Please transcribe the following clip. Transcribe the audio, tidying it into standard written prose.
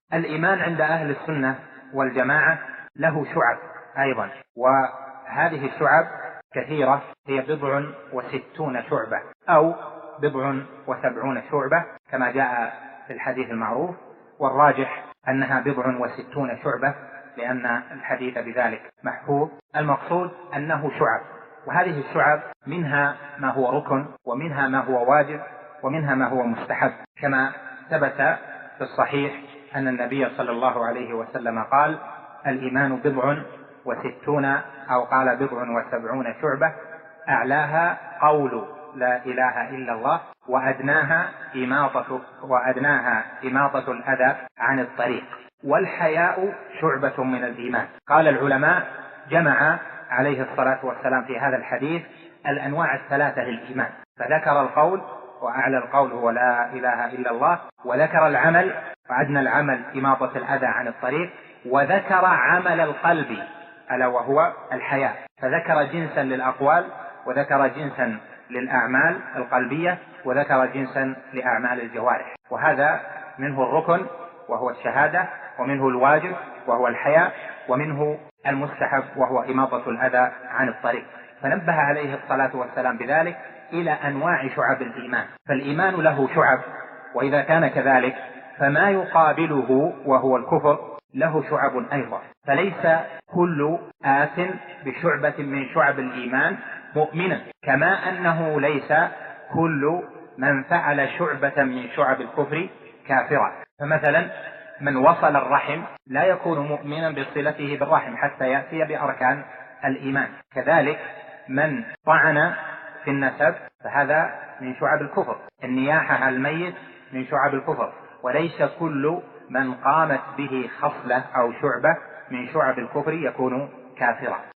الإيمان عند أهل السنة والجماعة له شعب أيضا، وهذه الشعب كثيرة، هي 67 شعبة أو 70 شعبة كما جاء في الحديث المعروف، والراجح أنها 67 شعبة لأن الحديث بذلك محفوظ. المقصود أنه شعب، وهذه الشعب منها ما هو ركن، ومنها ما هو واجب، ومنها ما هو مستحب، كما ثبت في الصحيح أن النبي صلى الله عليه وسلم قال: الإيمان 67 أو قال 70 شعبة، أعلاها قول لا إله إلا الله، وأدناها إماطة الأذى عن الطريق، والحياء شعبة من الإيمان. قال العلماء: جمع عليه الصلاة والسلام في هذا الحديث الأنواع الثلاثة للإيمان، فذكر القول، وأعلى القول هو لا إله إلا الله، وذكر العمل، وأدنى العمل إماطة الأذى عن الطريق، وذكر عمل القلب ألا وهو الحياء، فذكر جنسا للأقوال، وذكر جنسا للأعمال القلبية، وذكر جنسا لأعمال الجوارح. وهذا منه الركن وهو الشهادة، ومنه الواجب وهو الحياء، ومنه المستحب وهو إماطة الأذى عن الطريق. فنبه عليه الصلاة والسلام بذلك إلى أنواع شعب الإيمان، فالإيمان له شعب، وإذا كان كذلك فما يقابله وهو الكفر له شعب أيضا، فليس كل آت بشعبة من شعب الإيمان مؤمنا، كما أنه ليس كل من فعل شعبة من شعب الكفر كافرا. فمثلا من وصل الرحم لا يكون مؤمنا بصلته بالرحم حتى يأتي بأركان الإيمان، كذلك من طعن في النسب فهذا من شعب الكفر، النياحة على الميت من شعب الكفر، وليس كل من قامت به خصلة أو شعبة من شعب الكفر يكون كافرا.